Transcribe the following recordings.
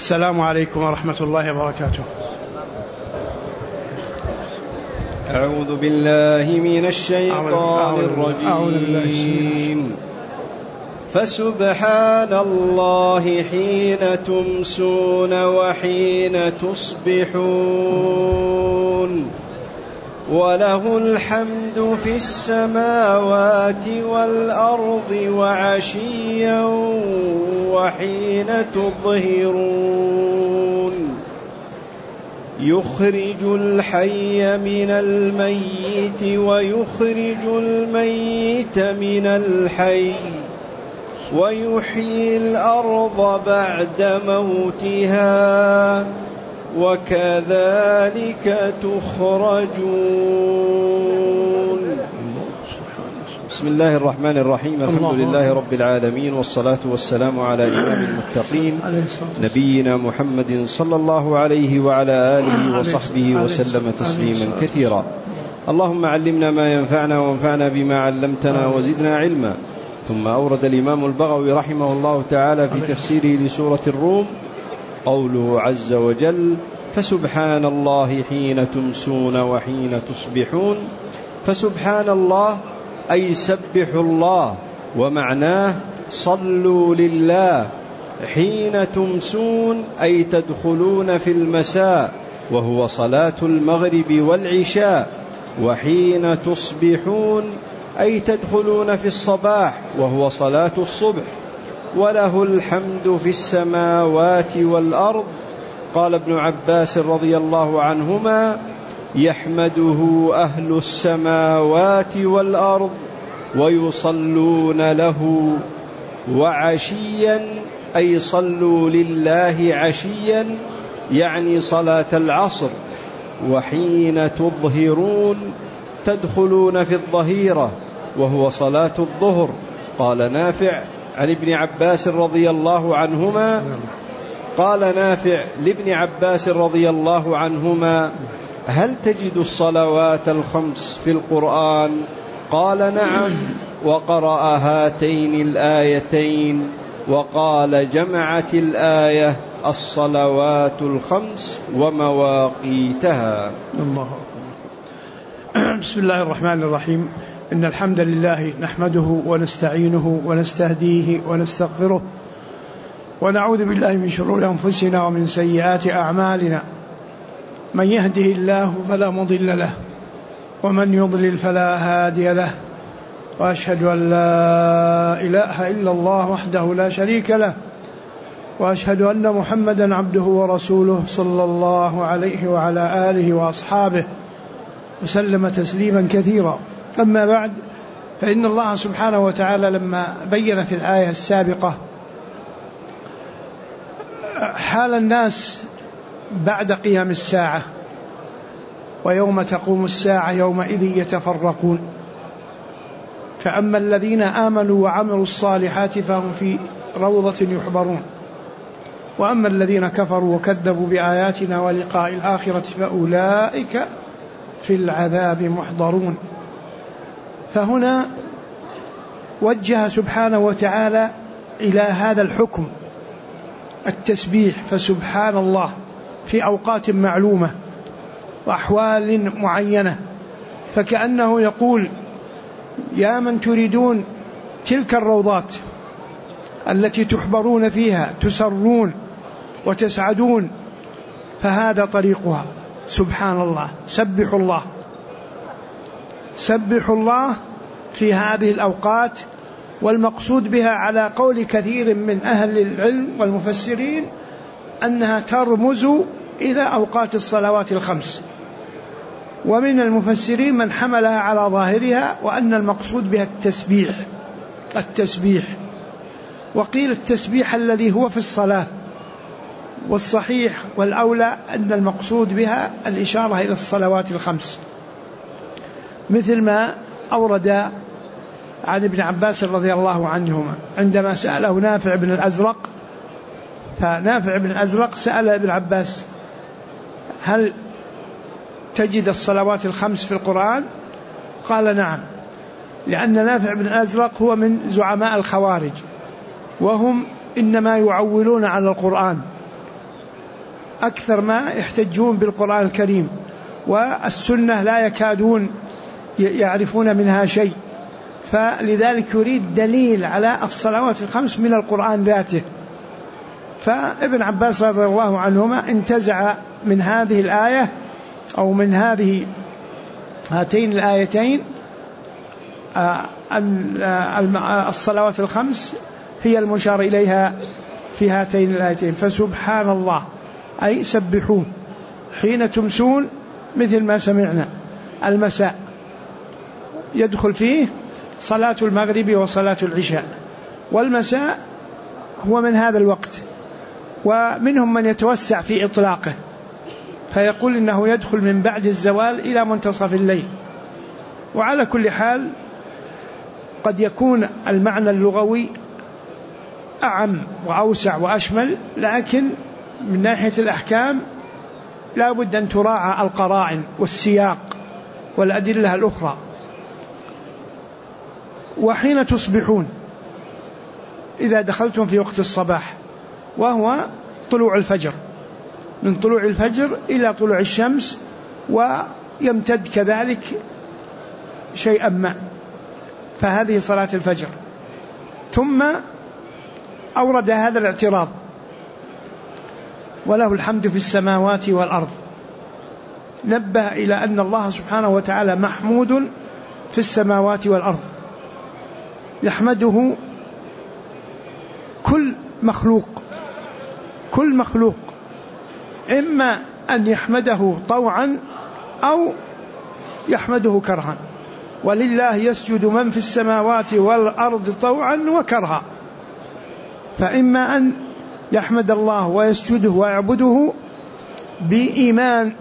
السلام عليكم ورحمة الله وبركاته. أعوذ بالله من الشيطان الرجيم. فسبحان الله حين تمسون وحين تصبحون وله الحمد في السماوات والأرض وعشيا وحين تظهرون يخرج الحي من الميت ويخرج الميت من الحي ويحيي الأرض بعد موتها وكذلك تخرجون. بسم الله الرحمن الرحيم. الحمد لله رب العالمين، والصلاة والسلام على إمام المتقين نبينا محمد صلى الله عليه وعلى آله وصحبه وسلم تسليما كثيرا. اللهم علمنا ما ينفعنا وانفعنا بما علمتنا وزدنا علما. ثم أورد الإمام البغوي رحمه الله تعالى في تفسيره لسورة الروم قوله عز وجل: فسبحان الله حين تمسون وحين تصبحون. فسبحان الله أي سبحوا الله، ومعناه صلوا لله. حين تمسون أي تدخلون في المساء وهو صلاة المغرب والعشاء، وحين تصبحون أي تدخلون في الصباح وهو صلاة الصبح. وله الحمد في السماوات والأرض. قال ابن عباس رضي الله عنهما: يحمده أهل السماوات والأرض ويصلون له. وعشيا أي صلوا لله عشيا، يعني صلاة العصر. وحين تظهرون تدخلون في الظهيرة وهو صلاة الظهر. قال نافع عن ابن عباس رضي الله عنهما قال نافع لابن عباس رضي الله عنهما: هل تجد الصلوات الخمس في القرآن؟ قال نعم، وقرأ هاتين الآيتين، وقال جمعت الآية الصلوات الخمس ومواقيتها. الله. بسم الله الرحمن الرحيم. إن الحمد لله نحمده ونستعينه ونستهديه ونستغفره، ونعوذ بالله من شرور أنفسنا ومن سيئات أعمالنا. من يهده الله فلا مضل له، ومن يضلل فلا هادي له. وأشهد أن لا إله إلا الله وحده لا شريك له، وأشهد أن محمدا عبده ورسوله صلى الله عليه وعلى آله وأصحابه وسلم تسليما كثيرا. أما بعد، فإن الله سبحانه وتعالى لما بين في الآية السابقة حال الناس بعد قيام الساعة، ويوم تقوم الساعة يومئذ يتفرقون، فأما الذين آمنوا وعملوا الصالحات فهم في روضة يحبرون، وأما الذين كفروا وكذبوا بآياتنا ولقاء الآخرة فأولئك في العذاب محضرون. فهنا وجه سبحانه وتعالى إلى هذا الحكم التسبيح، فسبحان الله في أوقات معلومة وأحوال معينة، فكأنه يقول: يا من تريدون تلك الروضات التي تحبرون فيها، تسرون وتسعدون، فهذا طريقها. سبحان الله، سبحوا الله، سبحوا الله في هذه الأوقات. والمقصود بها على قول كثير من أهل العلم والمفسرين أنها ترمز إلى أوقات الصلوات الخمس، ومن المفسرين من حملها على ظاهرها وأن المقصود بها التسبيح. وقيل التسبيح الذي هو في الصلاة، والصحيح والأولى أن المقصود بها الإشارة إلى الصلوات الخمس، مثل ما أورد عن ابن عباس رضي الله عنهما عندما سأله نافع بن الأزرق. فنافع بن الأزرق سأل ابن عباس: هل تجد الصلوات الخمس في القرآن؟ قال نعم، لأن نافع بن الأزرق هو من زعماء الخوارج، وهم إنما يعولون على القرآن أكثر ما يحتجون بالقرآن الكريم، والسنة لا يكادون يعرفون منها شيء، فلذلك يريد دليل على الصلوات الخمس من القرآن ذاته. فابن عباس رضي الله عنهما انتزع من هذه الآية أو من هاتين الآيتين الصلوات الخمس هي المشار إليها في هاتين الآيتين. فسبحان الله أي سبحون حين تمسون، مثل ما سمعنا المساء يدخل فيه صلاة المغرب وصلاة العشاء، والمساء هو من هذا الوقت، ومنهم من يتوسع في إطلاقه فيقول إنه يدخل من بعد الزوال إلى منتصف الليل. وعلى كل حال قد يكون المعنى اللغوي أعم وأوسع وأشمل، لكن من ناحية الأحكام لا بد أن تراعى القرائن والسياق والأدلة الأخرى. وحين تصبحون إذا دخلتم في وقت الصباح، وهو طلوع الفجر، من طلوع الفجر إلى طلوع الشمس، ويمتد كذلك شيئا ما، فهذه صلاة الفجر. ثم أورد هذا الاعتراض: وله الحمد في السماوات والأرض. نبه إلى أن الله سبحانه وتعالى محمود في السماوات والأرض، يحمده كل مخلوق، إما أن يحمده طوعا أو يحمده كرها. ولله يسجد من في السماوات والأرض طوعا وكرها، فإما أن يحمد الله ويسجده ويعبده بإيمان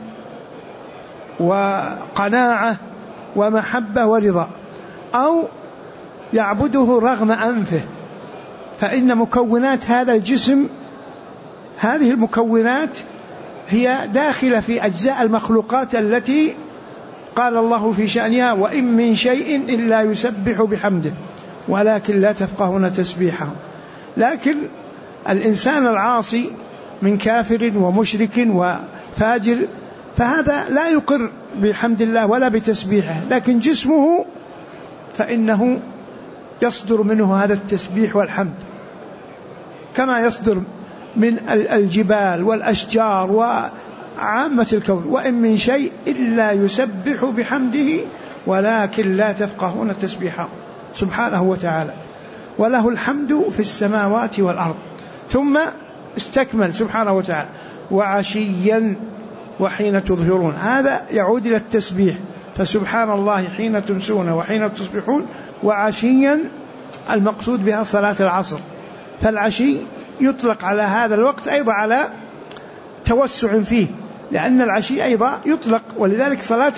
وقناعة ومحبة ورضا، أو يعبده رغم أنفه، فإن مكونات هذا الجسم، هذه المكونات هي داخلة في أجزاء المخلوقات التي قال الله في شأنها: وإن من شيء إلا يسبح بحمده ولكن لا تفقهون تسبيحه. لكن الإنسان العاصي من كافر ومشرك وفاجر فهذا لا يقر بحمد الله ولا بتسبيحه، لكن جسمه فإنه يصدر منه هذا التسبيح والحمد، كما يصدر من الجبال والأشجار وعامة الكون. وإن من شيء إلا يسبح بحمده ولكن لا تفقهون تسبيحه، سبحانه وتعالى. وله الحمد في السماوات والأرض. ثم استكمل سبحانه وتعالى: وعشيا وحين تظهرون. هذا يعود إلى التسبيح، فسبحان الله حين تمسون وحين تصبحون. وعشيا المقصود بها صلاة العصر، فالعشي يطلق على هذا الوقت أيضا على توسع فيه، لأن العشي أيضا يطلق، ولذلك صلاة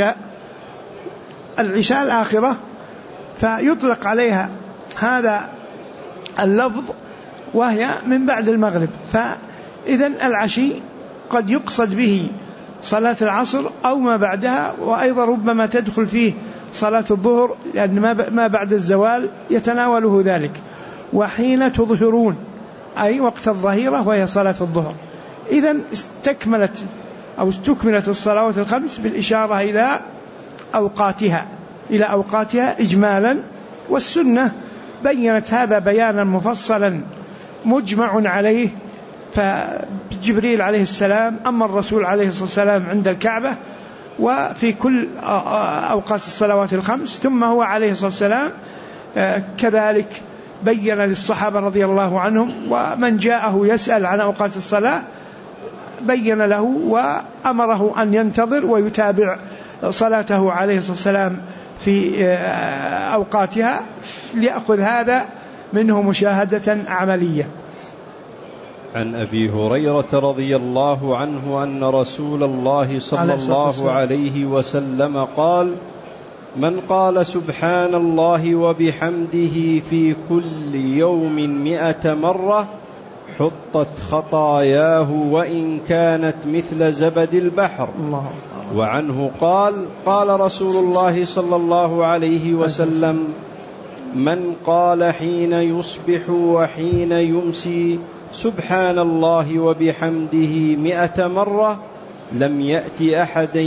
العشاء الآخرة فيطلق عليها هذا اللفظ، وهي من بعد المغرب. فإذن العشي قد يقصد به صلاة العصر أو ما بعدها، وأيضا ربما تدخل فيه صلاة الظهر، لأن ما بعد الزوال يتناوله ذلك. وحين تظهرون أي وقت الظهيرة، وهي صلاة الظهر. إذن استكملت الصلوات الخمس بالإشارة إلى أوقاتها إجمالا، والسنة بيّنت هذا بيانا مفصلا مجمع عليه. فجبريل عليه السلام أما الرسول عليه الصلاة والسلام عند الكعبة وفي كل أوقات الصلوات الخمس، ثم هو عليه الصلاة والسلام كذلك بيّن للصحابة رضي الله عنهم، ومن جاءه يسأل عن أوقات الصلاة بيّن له وأمره أن ينتظر ويتابع صلاته عليه الصلاة والسلام في أوقاتها، ليأخذ هذا منه مشاهدة عملية. عن أبي هريرة رضي الله عنه أن رسول الله صلى الله عليه وسلم قال: من قال سبحان الله وبحمده في كل يوم 100 مرة حطت خطاياه وإن كانت مثل زبد البحر. وعنه قال: قال رسول الله صلى الله عليه وسلم: من قال حين يصبح وحين يمسي سبحان الله وبحمده 100 مرة لم يأتي أحد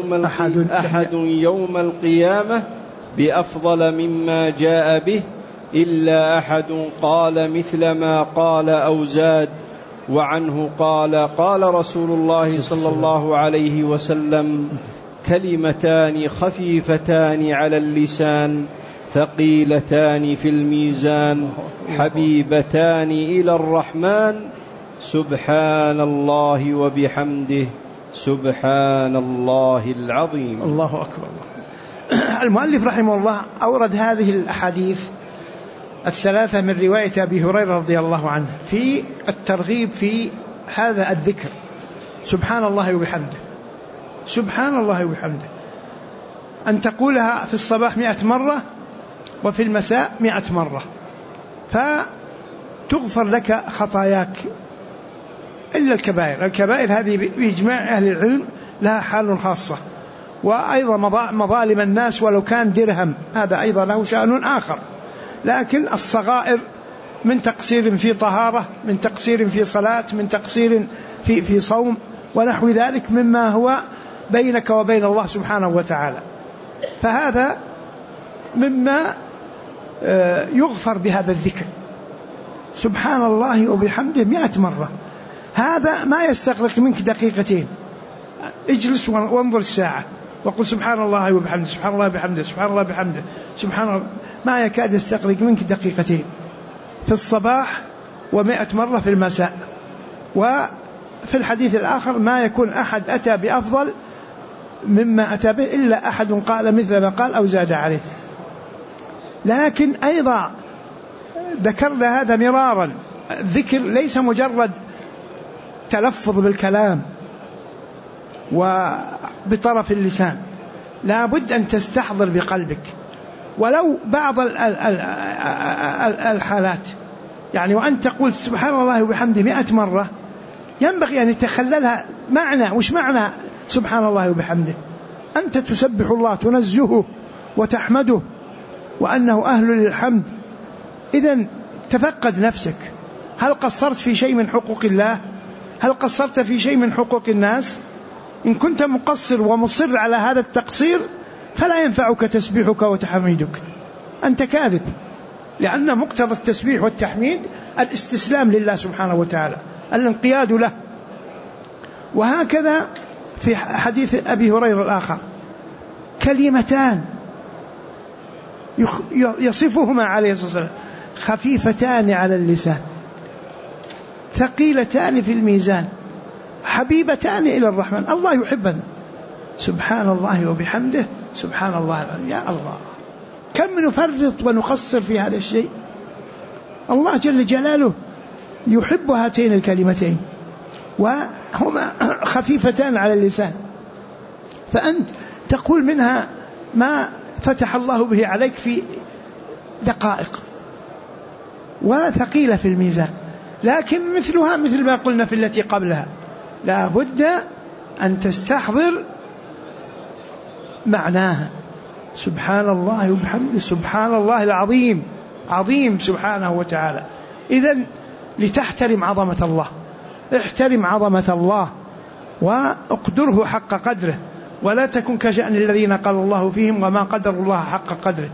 يوم القيامة بأفضل مما جاء به إلا أحد قال مثل ما قال أو زاد. وعنه قال قال رسول الله صلى الله عليه وسلم: كلمتان خفيفتان على اللسان ثقيلتان في الميزان حبيبتان إلى الرحمن سبحان الله وبحمده سبحان الله العظيم. الله أكبر. المؤلف رحمه الله أورد هذه الأحاديث الثلاثة من رواية أبي هريرة رضي الله عنه في الترغيب في هذا الذكر: سبحان الله وبحمده، سبحان الله وبحمده، أن تقولها في الصباح 100 مرة وفي المساء 100 مرة، فتغفر لك خطاياك إلا الكبائر. الكبائر هذه بإجماع أهل العلم لها حال خاصة، وأيضا مظالم الناس ولو كان درهم هذا أيضا له شأن آخر. لكن الصغائر من تقصير في طهارة، من تقصير في صلاة، من تقصير في صوم ونحو ذلك مما هو بينك وبين الله سبحانه وتعالى، فهذا مما يغفر بهذا الذكر: سبحان الله وبحمده 100 مرة. هذا ما يستغرق منك دقيقتين. اجلس وانظر الساعة وقل سبحان الله وبحمده، سبحان الله وبحمده، سبحان الله وبحمده، سبحان الله، ما يكاد يستغرق منك دقيقتين في الصباح و100 مرة في المساء. وفي الحديث الآخر: ما يكون أحد أتى بأفضل مما أتى به إلا أحد قال مثل ما قال أو زاد عليه. لكن أيضا ذكرنا هذا مرارا، الذكر ليس مجرد تلفظ بالكلام وبطرف اللسان، لا بد أن تستحضر بقلبك ولو بعض الحالات. يعني وأن تقول سبحان الله وبحمده 100 مرة ينبغي أن يتخللها معنى. وش معنى سبحان الله وبحمده؟ أنت تسبح الله، تنزهه وتحمده وأنه أهل للحمد. إذن تفقد نفسك، هل قصرت في شيء من حقوق الله؟ هل قصرت في شيء من حقوق الناس؟ إن كنت مقصر ومصر على هذا التقصير فلا ينفعك تسبيحك وتحميدك، أنت كاذب، لأن مقتضى التسبيح والتحميد الاستسلام لله سبحانه وتعالى، الانقياد له. وهكذا في حديث أبي هريرة الآخر: كلمتان يصفهما عليه الصلاة والسلام: خفيفتان على اللسان ثقيلتان في الميزان حبيبتان إلى الرحمن. الله يحبنا. سبحان الله وبحمده سبحان الله العظيم. يا الله، كم نفرط ونقصر في هذا الشيء. الله جل جلاله يحب هاتين الكلمتين وهما خفيفتان على اللسان، فأنت تقول منها ما فتح الله به عليك في دقائق، وثقيلة في الميزان. لكن مثلها مثل ما قلنا في التي قبلها، لا بد أن تستحضر معناها: سبحان الله وبحمده سبحان الله العظيم، عظيم سبحانه وتعالى. إذن لتحترم عظمة الله، احترم عظمة الله واقدره حق قدره، ولا تكن كشأن الذين قال الله فيهم وما قدر الله حق قدره.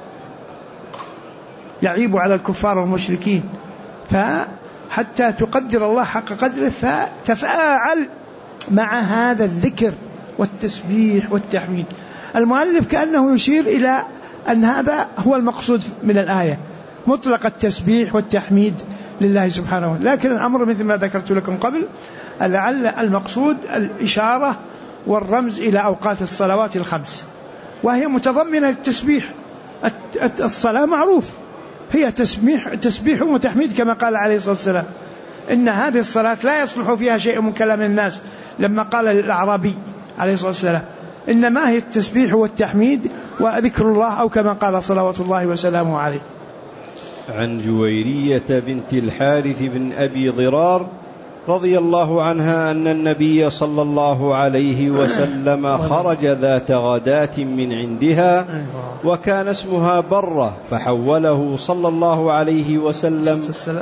يعيب على الكفار والمشركين، فحتى تقدر الله حق قدره فتفاعل مع هذا الذكر والتسبيح والتحميد. المؤلف كأنه يشير إلى أن هذا هو المقصود من الآية، مطلق التسبيح والتحميد لله سبحانه وتعالى. لكن الأمر مثل ما ذكرت لكم قبل، لعل المقصود الإشارة والرمز إلى أوقات الصلوات الخمس، وهي متضمنة التسبيح. الصلاة معروف هي تسبيح وتحميد، كما قال عليه الصلاة والسلام: إن هذه الصلاة لا يصلح فيها شيء من كلام الناس، لما قال للأعرابي عليه الصلاة والسلام: إنما هي التسبيح والتحميد وذكر الله، أو كما قال صلوات الله وسلامه عليه. عن جويرية بنت الحارث بن أبي ضرار رضي الله عنها أن النبي صلى الله عليه وسلم خرج ذات غداة من عندها وكان اسمها برة، فحوله صلى الله عليه وسلم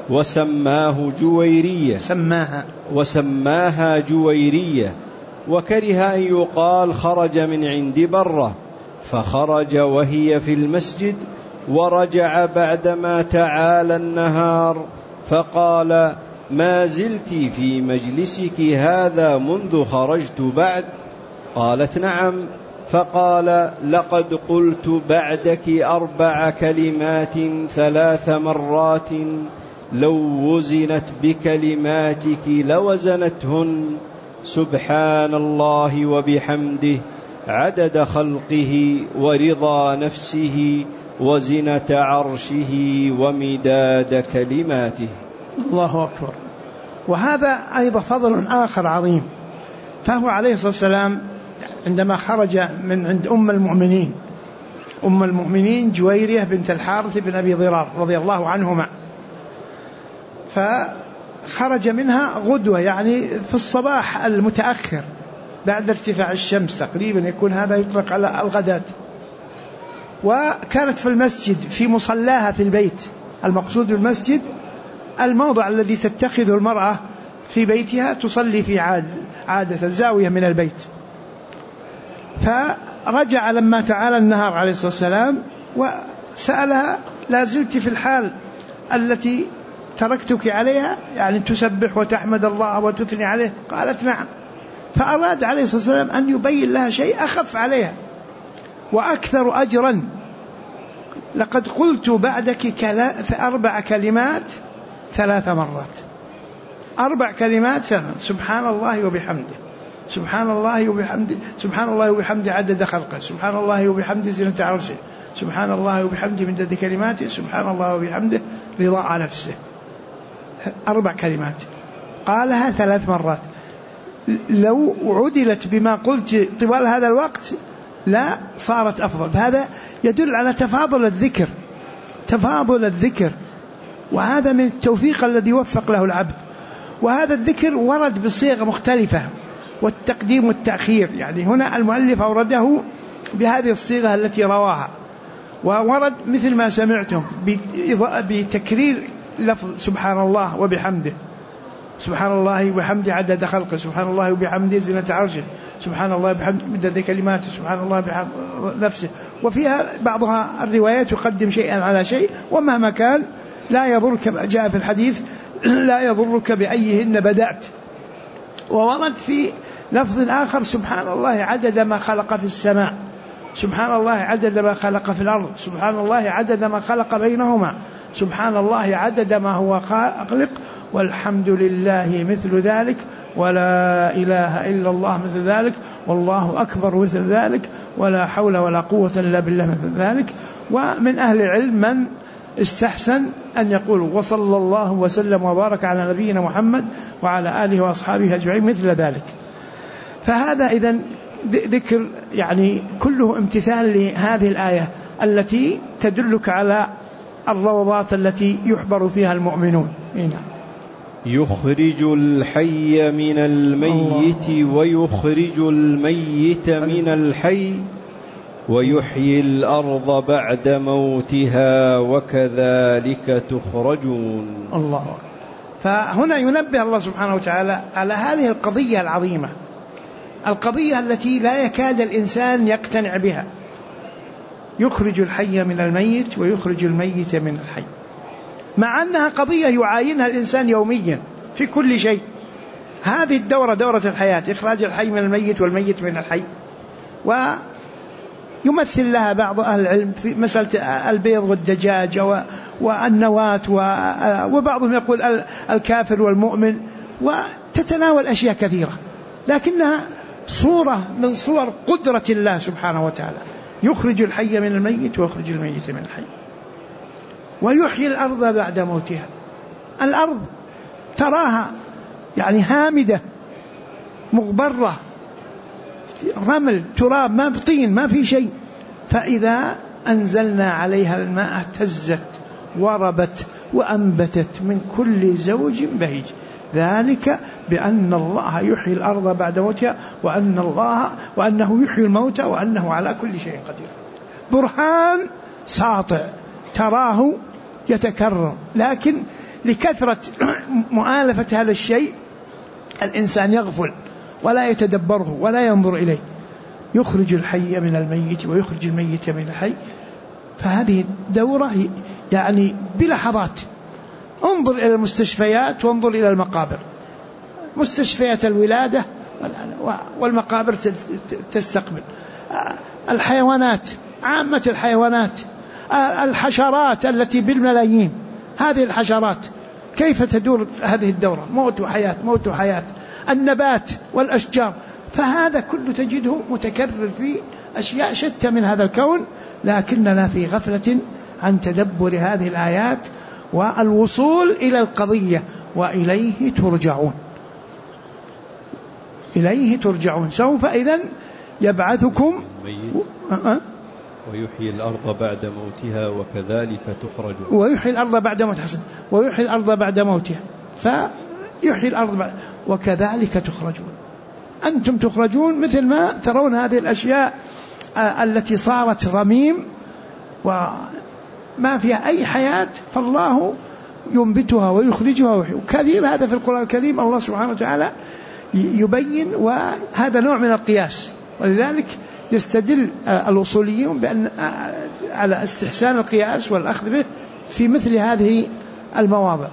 وسماها جويرية، وكره أن يقال خرج من عند برة، فخرج وهي في المسجد ورجع بعدما تعالى النهار فقال: ما زلت في مجلسك هذا منذ خرجت بعد؟ قالت: نعم. فقال: لقد قلت بعدك 4 كلمات 3 مرات لو وزنت بكلماتك لوزنتهن: سبحان الله وبحمده عدد خلقه ورضا نفسه وزنة عرشه ومداد كلماته. الله أكبر. وهذا أيضا فضل آخر عظيم، فهو عليه الصلاة والسلام عندما خرج من عند أم المؤمنين جويرية بنت الحارث بن أبي ضرار رضي الله عنهما، فخرج منها غدوة، يعني في الصباح المتأخر بعد ارتفاع الشمس تقريبا، يكون هذا يطلق على الغداة، وكانت في المسجد في مصلاها في البيت. المقصود بالمسجد الموضع الذي تتخذه المرأة في بيتها تصلي في عادة زاوية من البيت. فرجع لما تعالى النهار عليه الصلاة والسلام وسألها: لا زلت في الحال التي تركتك عليها، يعني تسبح وتحمد الله وتثني عليه؟ قالت: نعم. فأراد عليه الصلاة والسلام أن يبين لها شيء أخف عليها وأكثر أجرا: لقد قلت بعدك 4 كلمات 3 مرات. 4 كلمات 3: سبحان الله وبحمده، سبحان الله وبحمده، سبحان الله وبحمده عدد خلقه، سبحان الله وبحمده زنة عرشه، سبحان الله وبحمده مدد كلماته، سبحان الله وبحمده رضاء نفسه. 4 كلمات قالها 3 مرات. لو عدلت بما قلت طوال هذا الوقت لا صارت أفضل. هذا يدل على تفاضل الذكر، وهذا من التوفيق الذي وفق له العبد. وهذا الذكر ورد بصيغة مختلفة، والتقديم والتأخير، يعني هنا المؤلف أورده بهذه الصيغة التي رواها، وورد مثل ما سمعتم بتكرير لفظ سبحان الله وبحمده، سبحان الله وبحمده عدد خلقه، سبحان الله وبحمده زنة عرشه، سبحان الله وبحمده مدد كلماته، سبحان الله بحمد نفسه. وفيها بعضها الروايات يقدم شيئا على شيء، ومهما كان لا يضرك، جاء في الحديث: لا يضرك بأيهن بدأت. وورد في لفظ آخر: سبحان الله عدد ما خلق في السماء، سبحان الله عدد ما خلق في الأرض، سبحان الله عدد ما خلق بينهما، سبحان الله عدد ما هو خالق، والحمد لله مثل ذلك، ولا إله إلا الله مثل ذلك، والله أكبر مثل ذلك، ولا حول ولا قوة إلا بالله مثل ذلك. ومن أهل العلم من استحسن أن يقول: وصلى الله وسلم وبارك على نبينا محمد وعلى آله وأصحابه أجمعين مثل ذلك. فهذا إذن ذكر يعني كله امتثال لهذه الآية التي تدلك على الروضات التي يحبر فيها المؤمنون. يخرج الحي من الميت ويخرج الميت من الحي ويحيي الأرض بعد موتها وكذلك تخرجون. الله. فهنا ينبه الله سبحانه وتعالى على هذه القضية العظيمة، القضية التي لا يكاد الإنسان يقتنع بها: يخرج الحي من الميت ويخرج الميت من الحي، مع أنها قضية يعاينها الإنسان يوميا في كل شيء. هذه الدورة، دورة الحياة، إخراج الحي من الميت والميت من الحي. ويمثل لها بعض أهل العلم في مسألة البيض والدجاج والنواة، وبعضهم يقول الكافر والمؤمن، وتتناول أشياء كثيرة، لكنها صورة من صور قدرة الله سبحانه وتعالى. يخرج الحي من الميت ويخرج الميت من الحي ويحيي الأرض بعد موتها. الأرض تراها يعني هامدة مغبرة، رمل تراب، ما في طين، ما في شيء، فإذا أنزلنا عليها الماء اهتزت وربت وأنبتت من كل زوج بهيج، ذلك بأن الله يحيي الأرض بعد موتها وأنه يحيي الموتى وأنه على كل شيء قدير. برهان ساطع تراه يتكرر، لكن لكثرة مؤالفة هذا الشيء الإنسان يغفل ولا يتدبره ولا ينظر إليه، يخرج الحي من الميت ويخرج الميت من الحي. فهذه دورة يعني بلحظات. انظر إلى المستشفيات وانظر إلى المقابر، مستشفيات الولادة والمقابر تستقبل، الحيوانات، عامة الحيوانات، الحشرات التي بالملايين، هذه الحشرات كيف تدور هذه الدورة؟ موت وحياة، موت وحياة، النبات والأشجار. فهذا كله تجده متكرر في أشياء شتى من هذا الكون، لكننا في غفلة عن تدبر هذه الآيات والوصول إلى القضية. وإليه ترجعون، إليه ترجعون. سوف إذن يبعثكم ويحيي الأرض بعد موتها وكذلك تخرجون. ويحيي الأرض بعد موتها، ويحيي الأرض بعد موتها، فيحيي الأرض بعد وكذلك تخرجون. أنتم تخرجون مثل ما ترون هذه الأشياء التي صارت رميم وما فيها أي حياة، فالله ينبتها ويخرجها ويحيي. كثير هذا في القرآن الكريم الله سبحانه وتعالى يبين، وهذا نوع من القياس. ولذلك يستدل الأصوليون بأن على استحسان القياس والأخذ به في مثل هذه المواضع.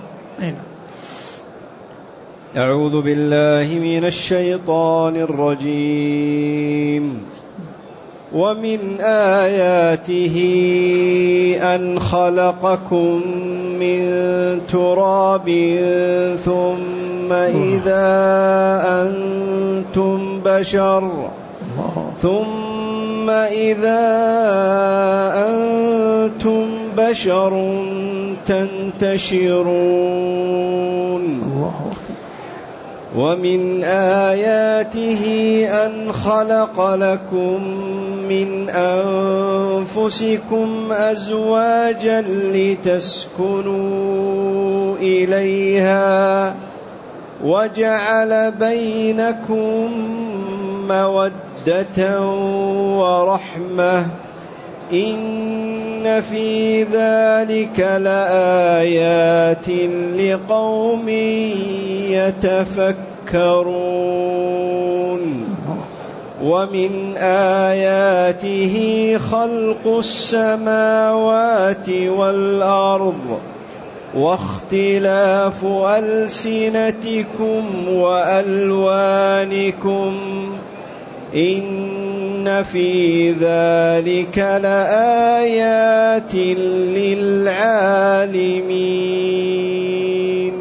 أعوذ بالله من الشيطان الرجيم. ومن آياته أن خلقكم من تراب ثم إذا أنتم بشر تنتشرون. ومن آياته أن خلق لكم من أنفسكم أزواجا لتسكنوا إليها وجعل بينكم مودة ورحمة إن في ذلك لآيات لقوم يتفكرون. ومن آياته خلق السماوات والأرض واختلاف ألسنتكم وألوانكم إن في ذلك لآيات للعالمين.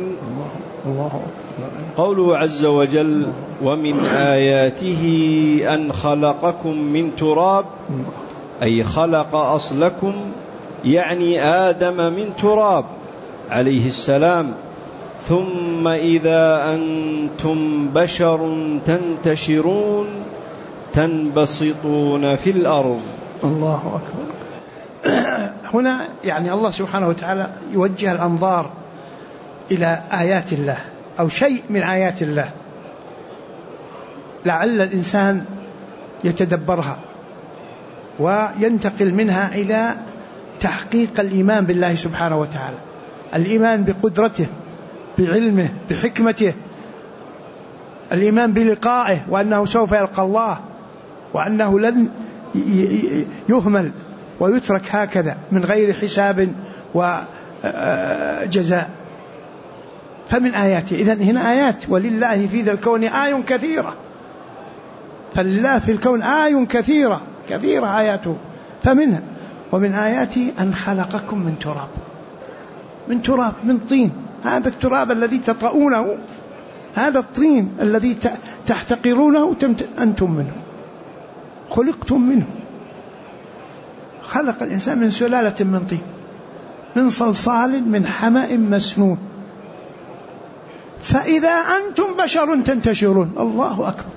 قوله عز وجل: ومن آياته أن خلقكم من تراب، أي خلق أصلكم، يعني آدم من تراب عليه السلام، ثم إذا أنتم بشر تنتشرون تنبسطون في الأرض. الله أكبر. هنا يعني الله سبحانه وتعالى يوجه الأنظار إلى آيات الله أو شيء من آيات الله، لعل الإنسان يتدبرها وينتقل منها إلى تحقيق الإيمان بالله سبحانه وتعالى، الإيمان بقدرته، بعلمه، بحكمته، الإيمان بلقائه، وأنه سوف يلقى الله، وأنه لن يهمل ويترك هكذا من غير حساب وجزاء. فمن آياته، إذن هنا آيات، ولله في ذا الكون آي كثيرة، فلله في الكون آي كثيرة آياته. فمنها ومن آياته أن خلقكم من تراب، من تراب، من طين. هذا التراب الذي تطؤونه، هذا الطين الذي تحتقرونه، أنتم منه، خلقتم منه. خلق الإنسان من سلالة من طين، من صلصال من حمأ مسنون، فإذا أنتم بشر تنتشرون. الله أكبر.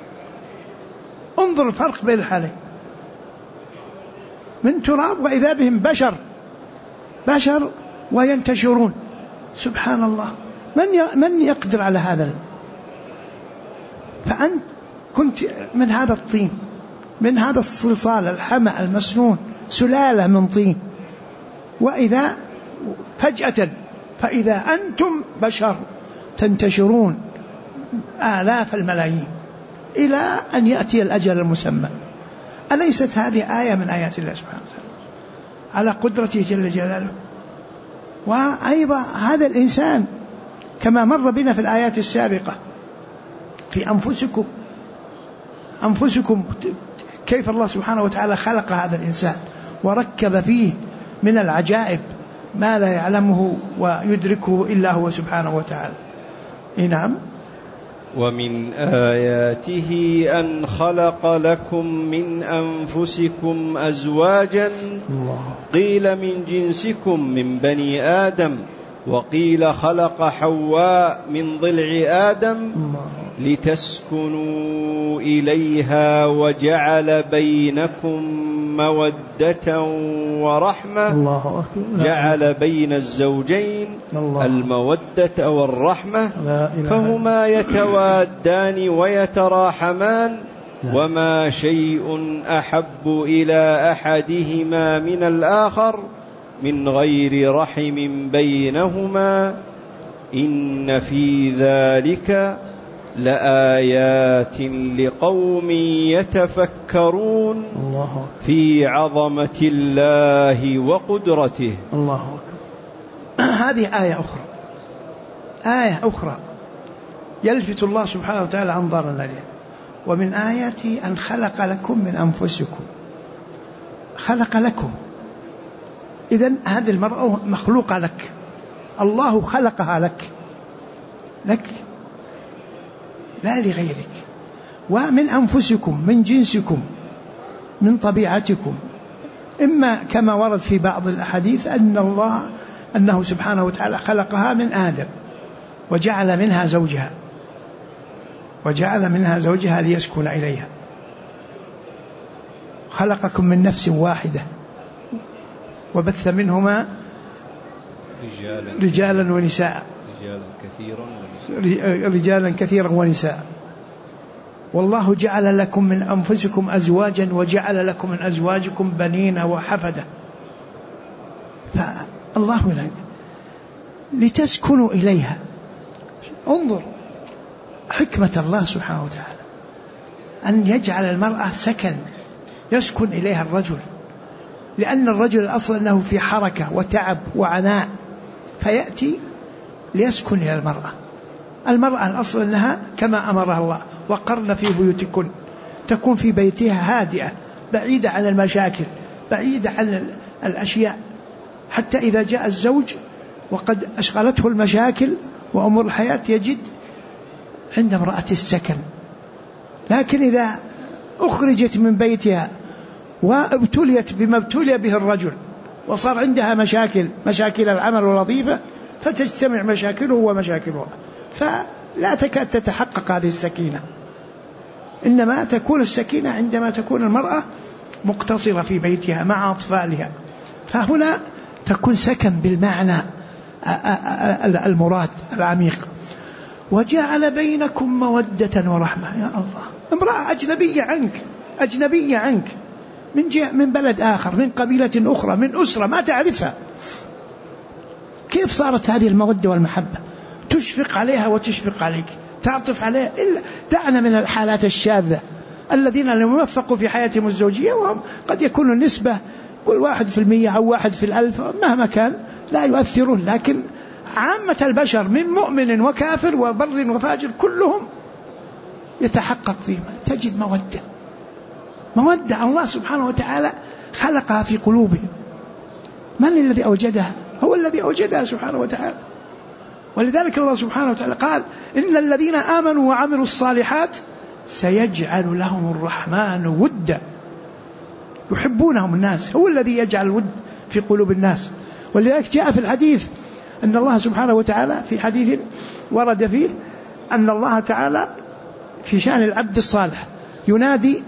انظر الفرق بين الحالين، من تراب وإذا بهم بشر وينتشرون. سبحان الله، من يقدر على هذا؟ فأنت كنت من هذا الطين، من هذا الصلصال الحمأ المسنون، سلالة من طين، وإذا فجأة فإذا أنتم بشر تنتشرون آلاف الملايين إلى أن يأتي الأجل المسمى. أليست هذه آية من آيات الله سبحانه وتعالى على قدرته جل جلاله؟ وأيضا هذا الإنسان كما مر بنا في الآيات السابقة في أنفسكم كيف الله سبحانه وتعالى خلق هذا الإنسان وركب فيه من العجائب ما لا يعلمه ويدركه إلا هو سبحانه وتعالى. نعم. ومن آياته أن خلق لكم من أنفسكم أزواجا قيل من جنسكم من بني آدم وقيل خلق حواء من ضلع آدم لتسكنوا إليها وجعل بينكم مودة ورحمة. جعل بين الزوجين المودة والرحمة فهما يتوادان ويتراحمان وما شيء أحب إلى أحدهما من الآخر من غير رحم بينهما إن في ذلك لآيات لقوم يتفكرون في عظمة الله وقدرته. الله أكبر. هذه آية أخرى يلفت الله سبحانه وتعالى أنظارنا لها. ومن آياته أن خلق لكم من أنفسكم. خلق لكم، إذن هذه المرأة مخلوقة لك، الله خلقها لك لا لغيرك. ومن أنفسكم، من جنسكم، من طبيعتكم. إما كما ورد في بعض الأحاديث أنه سبحانه وتعالى خلقها من آدم وجعل منها زوجها ليسكن إليها. خلقكم من نفس واحدة وبث منهما رجالا ونساء، رجالا كثيرا ونساء. والله جعل لكم من أنفسكم أزواجا وجعل لكم من أزواجكم بنين وحفدة. فالله لتسكنوا إليها. انظر حكمة الله سبحانه وتعالى أن يجعل المرأة سكن يسكن إليها الرجل، لأن الرجل الأصل أنه في حركة وتعب وعناء، فيأتي ليسكن إلى المرأة الأصل أنها كما أمرها الله وقرن في بيوتكن، تكون في بيتها هادئة بعيدة عن المشاكل، بعيدة عن الأشياء، حتى إذا جاء الزوج وقد أشغلته المشاكل وأمور الحياة يجد عند امرأة السكن. لكن إذا أخرجت من بيتها وابتليت بما ابتلي به الرجل وصار عندها مشاكل العمل والوظيفة، فتجتمع مشاكله ومشاكلها، فلا تكاد تتحقق هذه السكينة. إنما تكون السكينة عندما تكون المرأة مقتصرة في بيتها مع أطفالها، فهنا تكون سكن بالمعنى المراد العميق. وجعل بينكم مودة ورحمة. يا الله، امرأة أجنبية عنك من بلد آخر، من قبيلة أخرى، من أسرة ما تعرفها، كيف صارت هذه المودة والمحبة؟ تشفق عليها وتشفق عليك، تعطف عليها. إلا دعنا من الحالات الشاذة الذين لم يوفقوا في حياتهم الزوجية، وهم قد يكون النسبة كل 1% أو 1 في 1000 مهما كان لا يؤثرون، لكن عامة البشر من مؤمن وكافر وبر وفاجر كلهم يتحقق فيهم تجد مودة الله سبحانه وتعالى خلقها في قلوبهم. من الذي أوجدها؟ هو الذي أوجدها سبحانه وتعالى. ولذلك الله سبحانه وتعالى قال إن الذين آمنوا وعملوا الصالحات سيجعل لهم الرحمن ودا. يحبونهم الناس، هو الذي يجعل الود في قلوب الناس. ولذلك جاء في الحديث أن الله سبحانه وتعالى في حديث ورد فيه أن الله تعالى في شأن العبد الصالح ينادي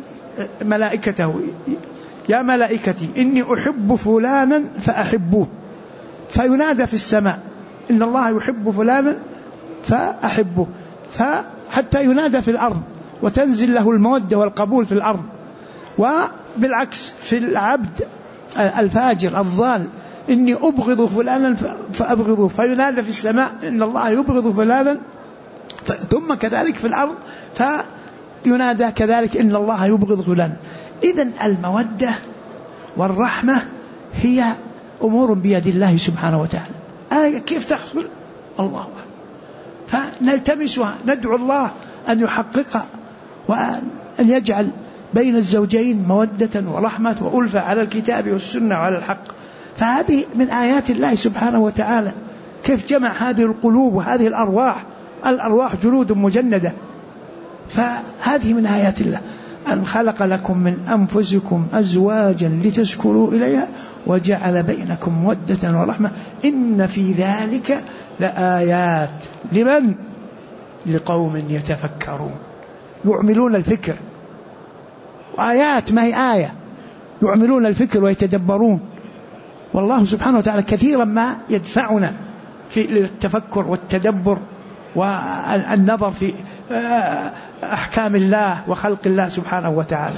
ملائكته: يا ملائكتي إني أحب فلانا فأحبوه، فينادى في السماء إن الله يحب فلانا فأحبه، فحتى ينادى في الأرض وتنزل له المودة والقبول في الأرض. وبالعكس في العبد الفاجر الضال إني أبغض فلانا فأبغضه، فينادى في السماء إن الله يبغض فلانا، ثم كذلك في الأرض فينادى كذلك إن الله يبغض فلانا. إذن المودة والرحمة هي أمور بيد الله سبحانه وتعالى. كيف تحصل؟ الله أعلم. فنلتمسها، ندعو الله أن يحققها وأن يجعل بين الزوجين مودة ورحمة وألفة على الكتاب والسنة وعلى الحق. فهذه من آيات الله سبحانه وتعالى، كيف جمع هذه القلوب وهذه الأرواح جلود مجندة. فهذه من آيات الله، أن خلق لكم من أنفسكم أزواجا لتسكنوا إليها وجعل بينكم مودة ورحمة إن في ذلك لآيات لمن؟ لقوم يتفكرون يعملون الفكر. وآيات ما هي آية، يعملون الفكر ويتدبرون. والله سبحانه وتعالى كثيرا ما يدفعنا في التفكر والتدبر والنظر في أحكام الله وخلق الله سبحانه وتعالى.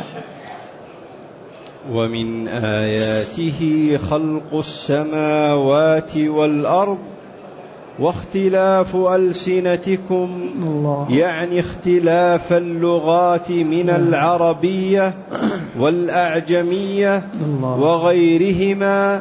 ومن آياته خلق السماوات والأرض واختلاف ألسنتكم، يعني اختلاف اللغات من العربية والأعجمية وغيرهما،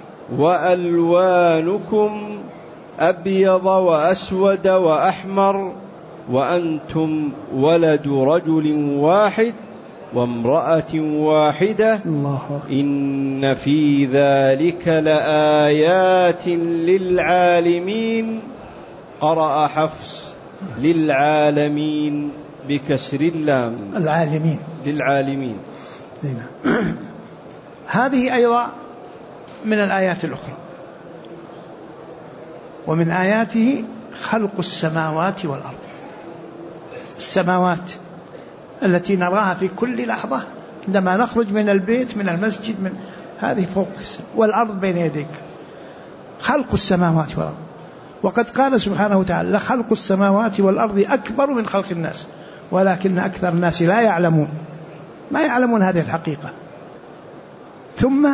وألوانكم أبيض وأسود وأحمر، وأنتم ولد رجل واحد وامرأة واحدة، إن في ذلك لآيات للعالمين. قرأ حفص للعالمين بكسر اللام، العالمين للعالمين. هذه أيضا من الآيات الأخرى. ومن آياته خلق السماوات والأرض، السماوات التي نراها في كل لحظة عندما نخرج من البيت من المسجد، من هذه فوق، والأرض بين يديك. خلق السماوات والأرض. وقد قال سبحانه وتعالى لخلق السماوات والأرض أكبر من خلق الناس ولكن أكثر الناس لا يعلمون، ما يعلمون هذه الحقيقة. ثم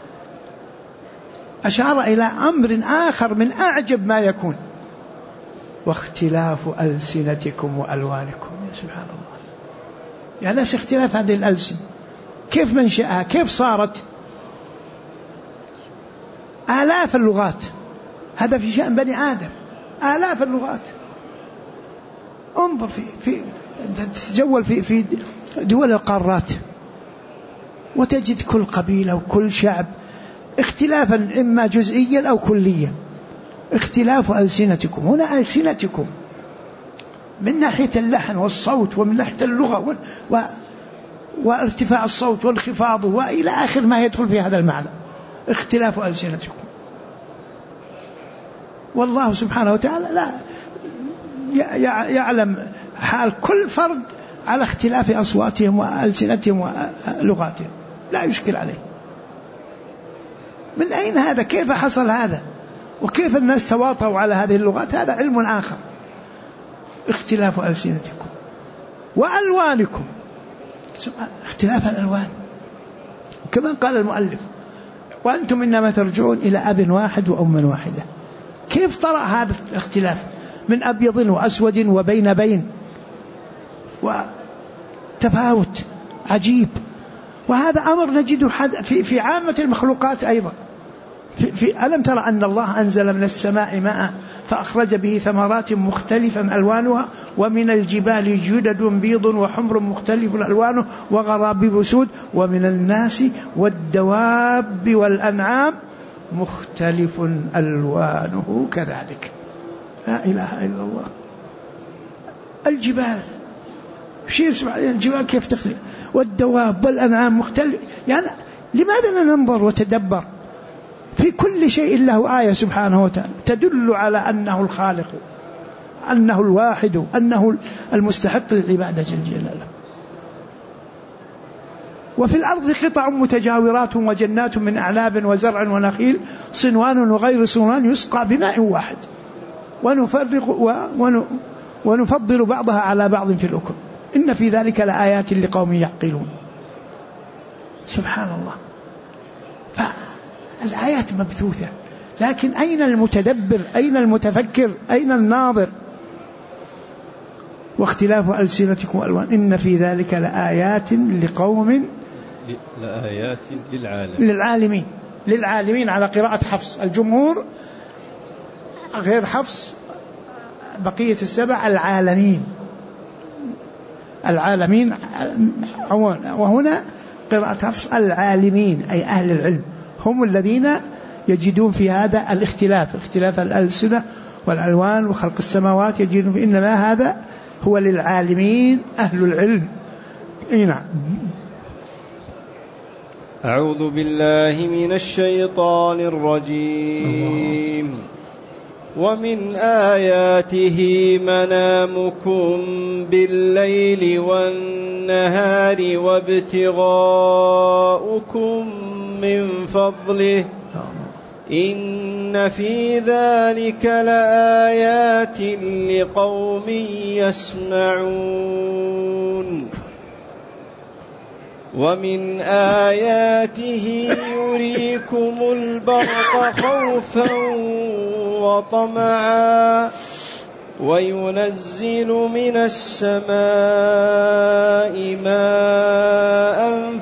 أشار إلى أمر آخر من أعجب ما يكون، واختلاف ألسنتكم وألوانكم. يا سبحان الله، يعني ناس اختلاف هذه الألسن، كيف منشأها، كيف صارت؟ آلاف اللغات، هذا في شأن بني آدم، آلاف اللغات. انظر تتجول في دول القارات وتجد كل قبيلة وكل شعب اختلافا إما جزئيا أو كليا. اختلاف ألسنتكم، هنا ألسنتكم من ناحية اللحن والصوت ومن ناحية اللغة وارتفاع الصوت وانخفاضه وإلى آخر ما يدخل في هذا المعنى، اختلاف ألسنتكم. والله سبحانه وتعالى لا يعلم حال كل فرد على اختلاف أصواتهم وألسنتهم ولغاتهم، لا يشكل عليه. من أين هذا؟ كيف حصل هذا؟ وكيف الناس تواطؤوا على هذه اللغات؟ هذا علم آخر. اختلاف ألسنتكم وألوانكم، اختلاف الألوان. كما قال المؤلف وأنتم إنما ترجعون إلى أب واحد وأم واحدة. كيف طرأ هذا الاختلاف من أبيض وأسود وبين وتفاوت عجيب؟ وهذا أمر نجده في عامة المخلوقات أيضا. ألم ترى أن الله أنزل من السماء ماء فأخرج به ثمرات مختلفا ألوانها ومن الجبال جدد بيض وحمر مختلف ألوانه وغرابيب سود ومن الناس والدواب والأنعام مختلف ألوانه كذلك. لا إله إلا الله. الجبال الجبال كيف تختلف، والدواب والأنعام مختلف. يعني لماذا لا ننظر وتدبر؟ في كل شيء له آية سبحانه وتعالى تدل على أنه الخالق، أنه الواحد، أنه المستحق للعبادة جل جلاله. وفي الأرض قطع متجاورات وجنات من أعناب وزرع ونخيل صنوان وغير صنوان يسقى بماء واحد ونفضل بعضها على بعض في الأكل إن في ذلك لآيات لقوم يعقلون. سبحان الله. فالآيات مبثوثة، لكن أين المتدبر؟ أين المتفكر؟ أين الناظر؟ واختلاف ألسنتكم وألوان إن في ذلك لآيات لقوم لآيات للعالمين على قراءة حفص. الجمهور غير حفص بقية السبع العالمين وهنا قراءة حفص العالمين أي أهل العلم هم الذين يجدون في هذا اختلاف الألسنة والألوان وخلق السماوات يجدون في إنما هذا هو للعالمين أهل العلم. نعم. أعوذ بالله من الشيطان الرجيم. ومن آياته منامكم بالليل والنهار وابتغاؤكم من فضله إن في ذلك لآيات لقوم يسمعون. ومن آياته يريكم البرق خوفا وطمعا وينزل من السماء ماء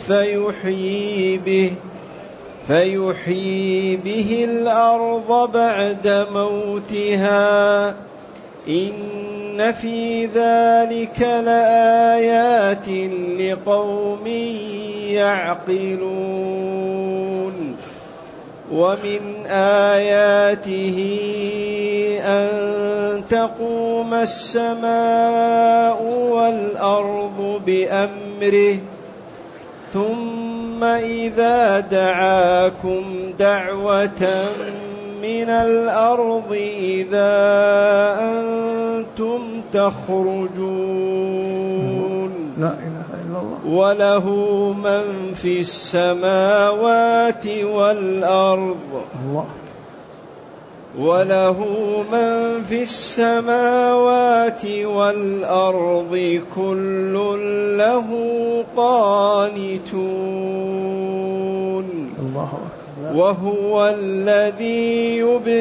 فيحيي به الأرض بعد موتها إن في ذلك لآيات لقوم يعقلون. ومن آياته أن تقوم السماء والأرض بأمره ثم إذا دعاكم دعوة من الأرض إذا أنتم تخرجون. لا إله إلا الله. وله من في السماوات والأرض وله من في السماوات والأرض كل له قانتون. الله أكبر. وهو الذي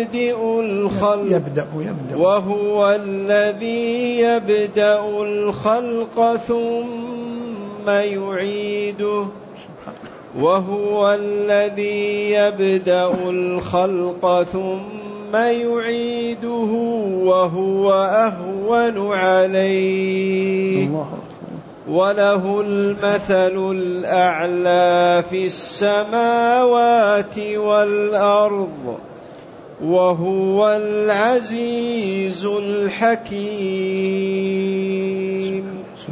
يبدأ الخلق ثم يعيده وهو أهون عليه وله المثل الأعلى في السماوات والأرض وهو العزيز الحكيم.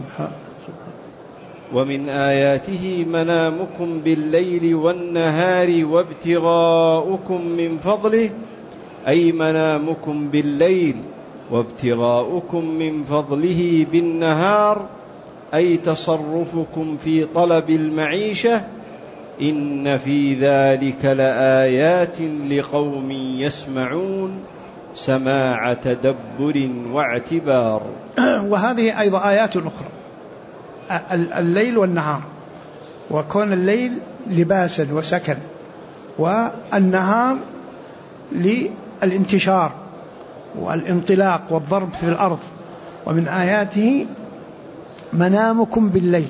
ومن آياته منامكم بالليل والنهار وابتغاؤكم من فضله أي منامكم بالليل وابتغاؤكم من فضله بالنهار أي تصرفكم في طلب المعيشة إن في ذلك لآيات لقوم يسمعون سماع تدبر واعتبار. وهذه أيضا آيات أخرى الليل والنهار وكون الليل لباسا وسكن والنهار للانتشار والانطلاق والضرب في الأرض. ومن آياته منامكم بالليل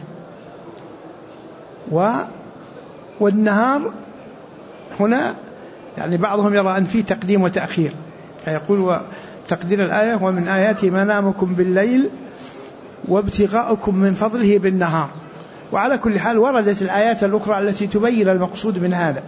والنهار هنا يعني بعضهم يرى أن فيه تقديم وتأخير فيقول تقدير الآية ومن آياته منامكم بالليل وابتغاؤكم من فضله بالنهار. وعلى كل حال وردت الآيات الأخرى التي تبين المقصود من هذا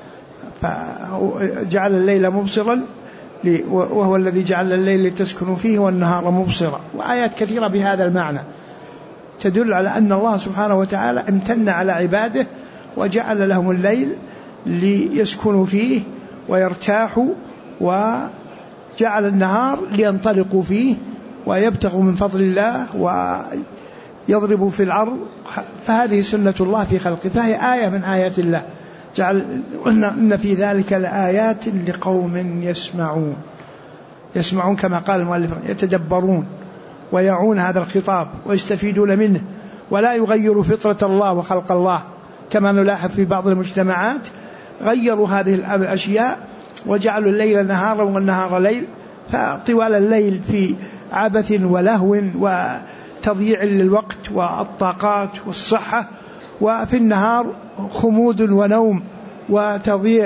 فجعل الليل مبصرا وهو الذي جعل الليل لتسكنوا فيه والنهار مبصرا وآيات كثيرة بهذا المعنى تدل على أن الله سبحانه وتعالى امتن على عباده وجعل لهم الليل ليسكنوا فيه ويرتاحوا وجعل النهار لينطلقوا فيه ويبتغوا من فضل الله يضرب في الأرض، فهذه سنة الله في خلقه، فهي آية من آيات الله. جعل إن في ذلك لآيات لقوم يسمعون كما قال المؤلف، يتدبرون ويعون هذا الخطاب ويستفيدون منه، ولا يغير فطرة الله وخلق الله كما نلاحظ في بعض المجتمعات. غيروا هذه الأشياء وجعلوا الليل نهارا والنهار ليل، فطوال الليل في عبث ولهو وتضييع للوقت والطاقات والصحة، وفي النهار خمود ونوم وتضييع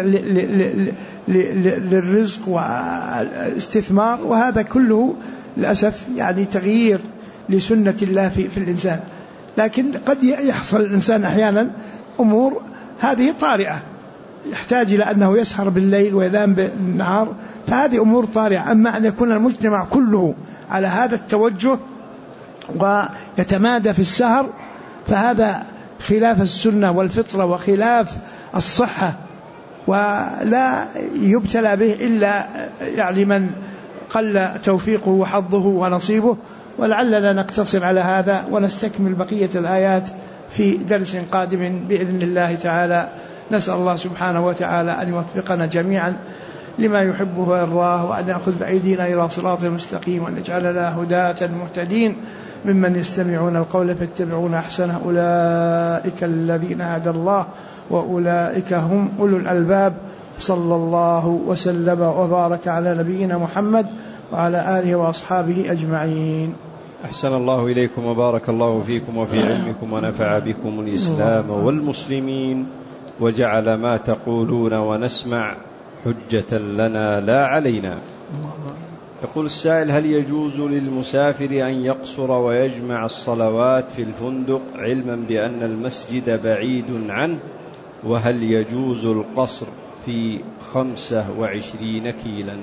للرزق والاستثمار، وهذا كله للأسف يعني تغيير لسنة الله في الإنسان. لكن قد يحصل الإنسان أحيانا أمور هذه طارئة، يحتاج إلى أنه يسهر بالليل وينام بالنهار، فهذه أمور طارئة. أما أن يكون المجتمع كله على هذا التوجه ويتمادى في السهر، فهذا خلاف السنة والفطرة وخلاف الصحة، ولا يبتلى به إلا يعني من قل توفيقه وحظه ونصيبه. ولعلنا نقتصر على هذا ونستكمل بقية الآيات في درس قادم بإذن الله تعالى. نسأل الله سبحانه وتعالى أن يوفقنا جميعا لما يحبه ويرضاه، وأن يأخذ بأيدينا إلى صراط المستقيم، وأن يجعلنا هداة مهتدين ممن يستمعون القول فيتبعون أحسنه. أولئك الذين هدى الله وأولئك هم أولو الألباب. صلى الله وسلم وبارك على نبينا محمد وعلى آله وأصحابه أجمعين. أحسن الله إليكم وبارك الله فيكم وفي علمكم، ونفع بكم الإسلام والمسلمين، وجعل ما تقولون ونسمع حجة لنا لا علينا. يقول السائل: هل يجوز للمسافر أن يقصر ويجمع الصلوات في الفندق علما بأن المسجد بعيد عنه؟ وهل يجوز القصر في 25 كيلا؟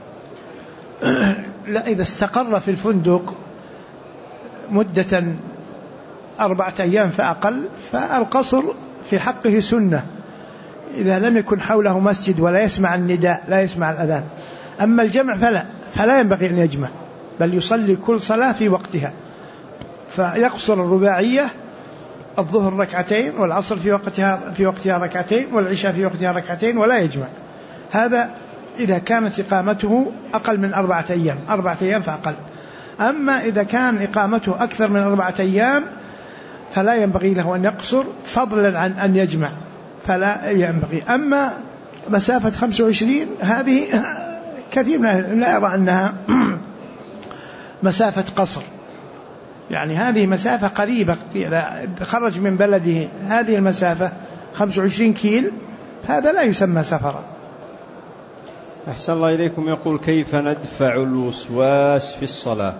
لا، إذا استقر في الفندق مدة 4 أيام فأقل فالقصر في حقه سنة، إذا لم يكن حوله مسجد ولا يسمع النداء، لا يسمع الأذان. أما الجمع فلا ينبغي أن يجمع، بل يصلي كل صلاة في وقتها، فيقصر الرباعية، الظهر 2 والعصر في وقتها 2 والعشاء في وقتها 2، ولا يجمع. هذا إذا كانت إقامته أقل من 4 أيام، 4 أيام فأقل. أما إذا كان إقامته أكثر من 4 أيام فلا ينبغي له أن يقصر، فضلا عن أن يجمع فلا ينبغي. أما مسافة 25 هذه كثير لا يرى أنها مسافة قصر، يعني هذه مسافة قريبة، إذا خرج من بلده هذه المسافة 25 كيل هذا لا يسمى سفرا. أحسن الله إليكم. يقول: كيف ندفع الوسواس في الصلاة؟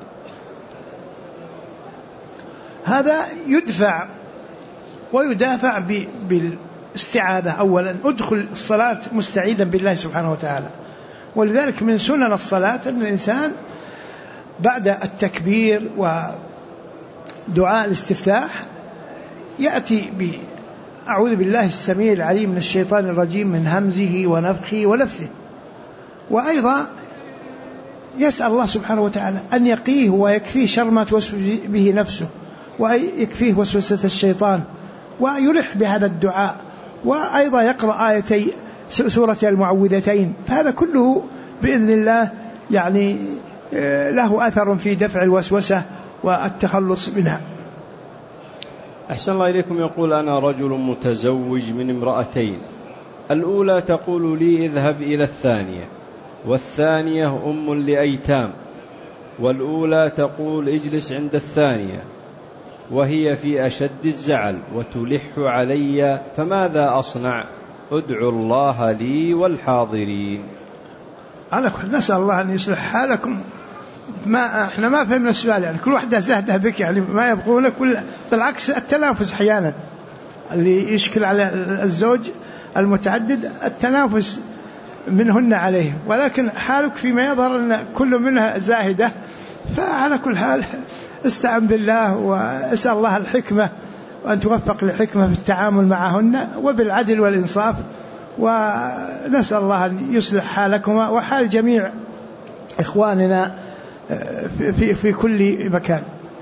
هذا يدفع ويدافع بالاستعاذة. أولا ادخل الصلاة مستعيذا بالله سبحانه وتعالى، ولذلك من سنن الصلاة أن الإنسان بعد التكبير ودعاء الاستفتاح يأتي أعوذ بالله السميع العليم من الشيطان الرجيم من همزه ونفخه ونفثه، وأيضا يسأل الله سبحانه وتعالى أن يقيه ويكفيه شر ما توسوس به نفسه، ويكفيه وسوسة الشيطان، ويلح بهذا الدعاء، وأيضا يقرأ آيتي سورة المعوذتين. فهذا كله بإذن الله يعني له أثر في دفع الوسوسة والتخلص منها. أحسن الله إليكم. يقول: أنا رجل متزوج من امرأتين، الأولى تقول لي اذهب إلى الثانية، والثانية أم لأيتام، والأولى تقول اجلس عند الثانية، وهي في أشد الزعل وتلح علي، فماذا أصنع؟ ادعوا الله لي والحاضرين. على كل نسأل الله أن يصلح حالكم. احنا ما فهمنا السؤال، يعني كل واحدة زهدها بك، يعني ما يبغونك، بالعكس التنافس أحيانا اللي يشكل على الزوج المتعدد التنافس منهن عليه، ولكن حالك فيما يظهر أن كل منها زاهدة. فعلى كل حال استعن بالله واسأل الله الحكمة، وأن توفق للحكمة في التعامل معهن وبالعدل والإنصاف، ونسأل الله أن يصلح حالكما وحال جميع إخواننا في كل مكان.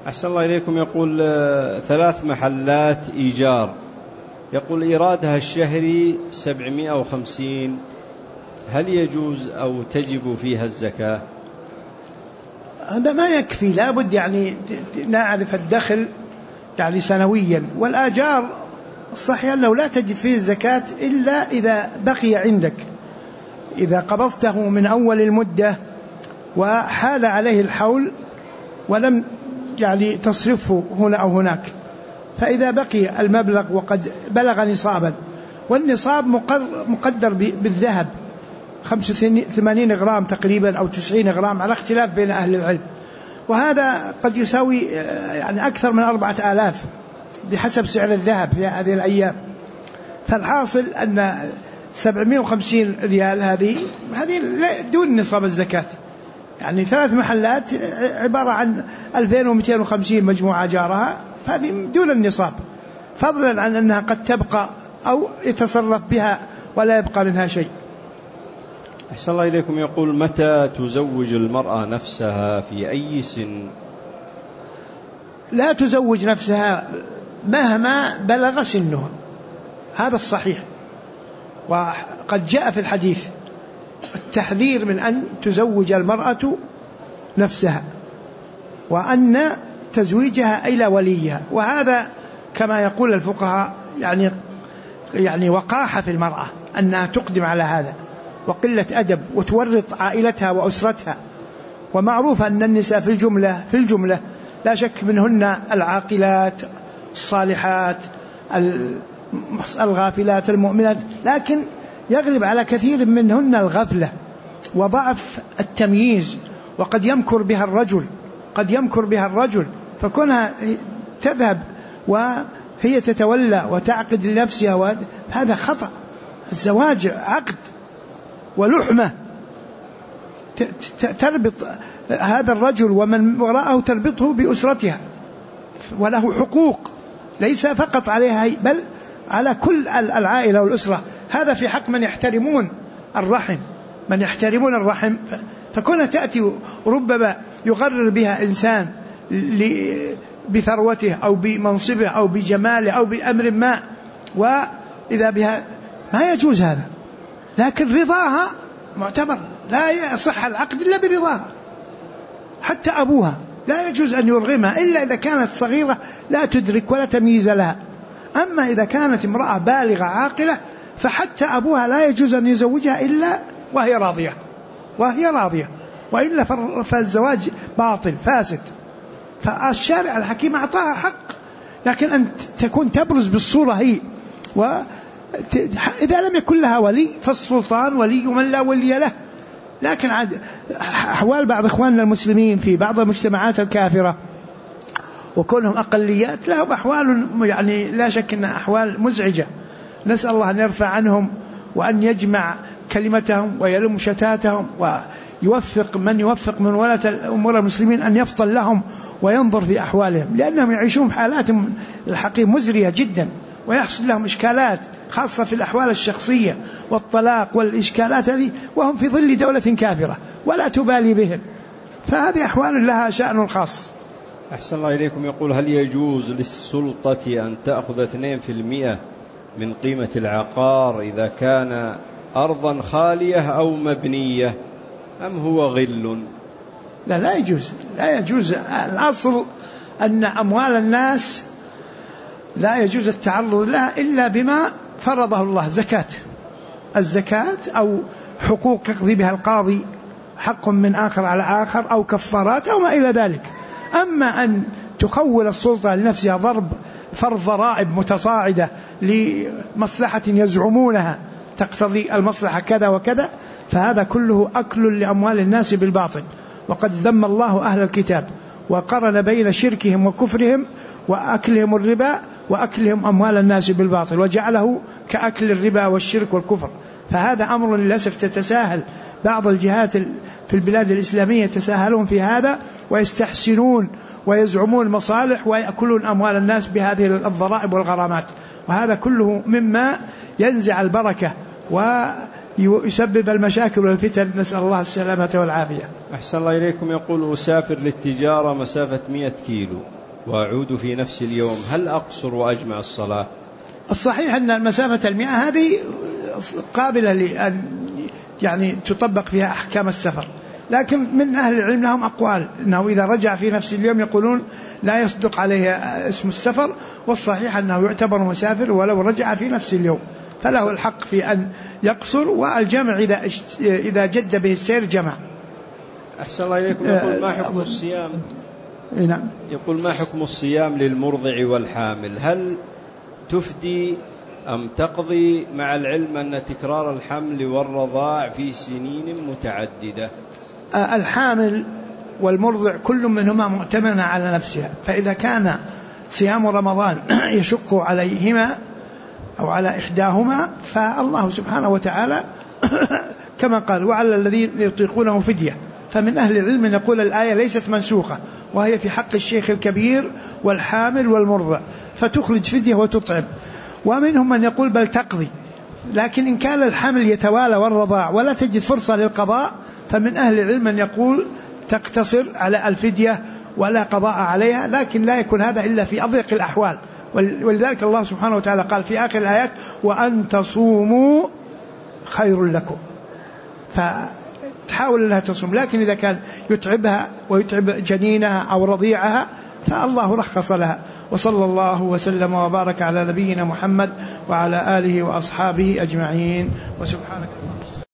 أحسن الله إليكم. يقول 3 محلات إيجار، يقول إيرادها الشهري 750، هل يجوز أو تجب فيها الزكاة؟ هذا ما يكفي، لابد يعني نعرف الدخل يعني سنويا. والآجار الصحيح أنه لا تجب فيه الزكاة إلا إذا بقي عندك، إذا قبضته من أول المدة وحال عليه الحول ولم يعني تصرفه هنا أو هناك، فإذا بقي المبلغ وقد بلغ نصابا، والنصاب مقدر بالذهب 85 غرام تقريبا أو 90 غرام على اختلاف بين أهل العلم، وهذا قد يساوي يعني أكثر من 4000 بحسب سعر الذهب في هذه الأيام. فالحاصل أن 750 ريال هذه دون نصاب الزكاة. يعني 3 محلات عبارة عن 2250 مجموعة جارها، فهذه دون النصاب، فضلا عن أنها قد تبقى أو يتصرف بها ولا يبقى منها شيء. أحسن الله إليكم. يقول متى تزوج المرأة نفسها، في أي سن؟ لا تزوج نفسها مهما بلغ سنها، هذا الصحيح. وقد جاء في الحديث التحذير من أن تزوج المرأة نفسها، وأن تزويجها إلى وليها، وهذا كما يقول الفقهاء يعني وقاحة في المرأة أنها تقدم على هذا، وقلة أدب، وتورط عائلتها وأسرتها. ومعروف أن النساء في الجملة لا شك منهن العاقلات الصالحات الغافلات المؤمنات، لكن يغلب على كثير منهن الغفلة وضعف التمييز، وقد يمكر بها الرجل فكونها تذهب وهي تتولى وتعقد لنفسها، هذا خطأ. الزواج عقد ولحمة تربط هذا الرجل ومن وراءه، تربطه بأسرتها، وله حقوق ليس فقط عليها بل على كل العائلة والأسرة. هذا في حق من يحترمون الرحم، فكونها تأتي ربما يغرر بها إنسان بثروته أو بمنصبه أو بجماله أو بأمر ما، وإذا بها ما يجوز هذا. لكن رضاها معتبر، لا يصح العقد إلا برضاها. حتى أبوها لا يجوز أن يرغمها إلا إذا كانت صغيرة لا تدرك ولا تمييز لها. أما إذا كانت امرأة بالغة عاقلة فحتى أبوها لا يجوز أن يزوجها إلا وهي راضية، وإلا فالزواج باطل فاسد. فالشارع الحكيم أعطاها حق، لكن أن تكون تبرز بالصورة هي، إذا لم يكن لها ولي فالسلطان ولي من لا ولي له. لكن أحوال بعض إخواننا المسلمين في بعض المجتمعات الكافرة وكونهم أقليات لهم أحوال يعني لا شك أنها أحوال مزعجة، نسأل الله أن يرفع عنهم وأن يجمع كلمتهم ويلم شتاتهم، ويوفق من ولاة أمور المسلمين أن يفطن لهم وينظر في أحوالهم، لأنهم يعيشون في حالات الحقيقة مزرية جدا، ويحصل لهم إشكالات خاصة في الأحوال الشخصية والطلاق والإشكالات هذه، وهم في ظل دولة كافرة ولا تبالي بهم. فهذه أحوال لها شأن خاص. أحسن الله إليكم. يقول هل يجوز للسلطة أن تأخذ 2% من قيمة العقار إذا كان أرضا خالية أو مبنية، أم هو غل؟ لا يجوز. الأصل أن أموال الناس لا يجوز التعرض لها إلا بما فرضه الله، الزكاة أو حقوق يقضي بها القاضي، حق من آخر على آخر، أو كفارات أو ما إلى ذلك. أما أن تخول السلطة لنفسها فرض ضرائب متصاعدة لمصلحة يزعمونها تقتضي المصلحة كذا وكذا، فهذا كله أكل لأموال الناس بالباطل. وقد ذم الله أهل الكتاب وقرن بين شركهم وكفرهم وأكلهم الربا وأكلهم أموال الناس بالباطل، وجعله كأكل الربا والشرك والكفر. فهذا أمر للأسف تتساهل بعض الجهات في البلاد الإسلامية، يتساهلون في هذا ويستحسنون ويزعمون مصالح ويأكلون أموال الناس بهذه الضرائب والغرامات، وهذا كله مما ينزع البركة يسبب المشاكل والفتن، نسأل الله السلامة والعافية. أحسن الله إليكم. يقول أسافر للتجارة مسافة 100 كيلو وأعود في نفس اليوم، هل أقصر وأجمع الصلاة؟ الصحيح أن المسافة 100 هذه قابلة لأن يعني تطبق فيها أحكام السفر، لكن من أهل العلم لهم أقوال أنه إذا رجع في نفس اليوم يقولون لا يصدق عليه اسم السفر، والصحيح أنه يعتبر مسافر ولو رجع في نفس اليوم، فله الحق في أن يقصر، والجمع إذا جد به السير جمع. أحسن الله إليكم. يقول ما حكم الصيام؟ نعم. يقول ما حكم الصيام للمرضع والحامل؟ هل تفدي أم تقضي، مع العلم أن تكرار الحمل والرضاع في سنين متعددة؟ الحامل والمرضع كل منهما مؤتمن على نفسها، فإذا كان صيام رمضان يشق عليهما أو على إحداهما فالله سبحانه وتعالى كما قال وعلى الذين يطيقونه فدية، فمن أهل العلم يقول الآية ليست منسوخة، وهي في حق الشيخ الكبير والحامل والمرضع، فتخرج فدية وتطعم. ومنهم من يقول بل تقضي، لكن إن كان الحمل يتوالى والرضاع ولا تجد فرصة للقضاء، فمن أهل العلم من يقول تقتصر على الفدية ولا قضاء عليها، لكن لا يكون هذا إلا في أضيق الأحوال. ولذلك الله سبحانه وتعالى قال في آخر الآيات وأن تصوموا خير لكم، فتحاول أنها تصوم، لكن إذا كان يتعبها ويتعب جنينها أو رضيعها فالله رخص لها. وصلى الله وسلم وبارك على نبينا محمد وعلى آله وأصحابه أجمعين، وسبحانك.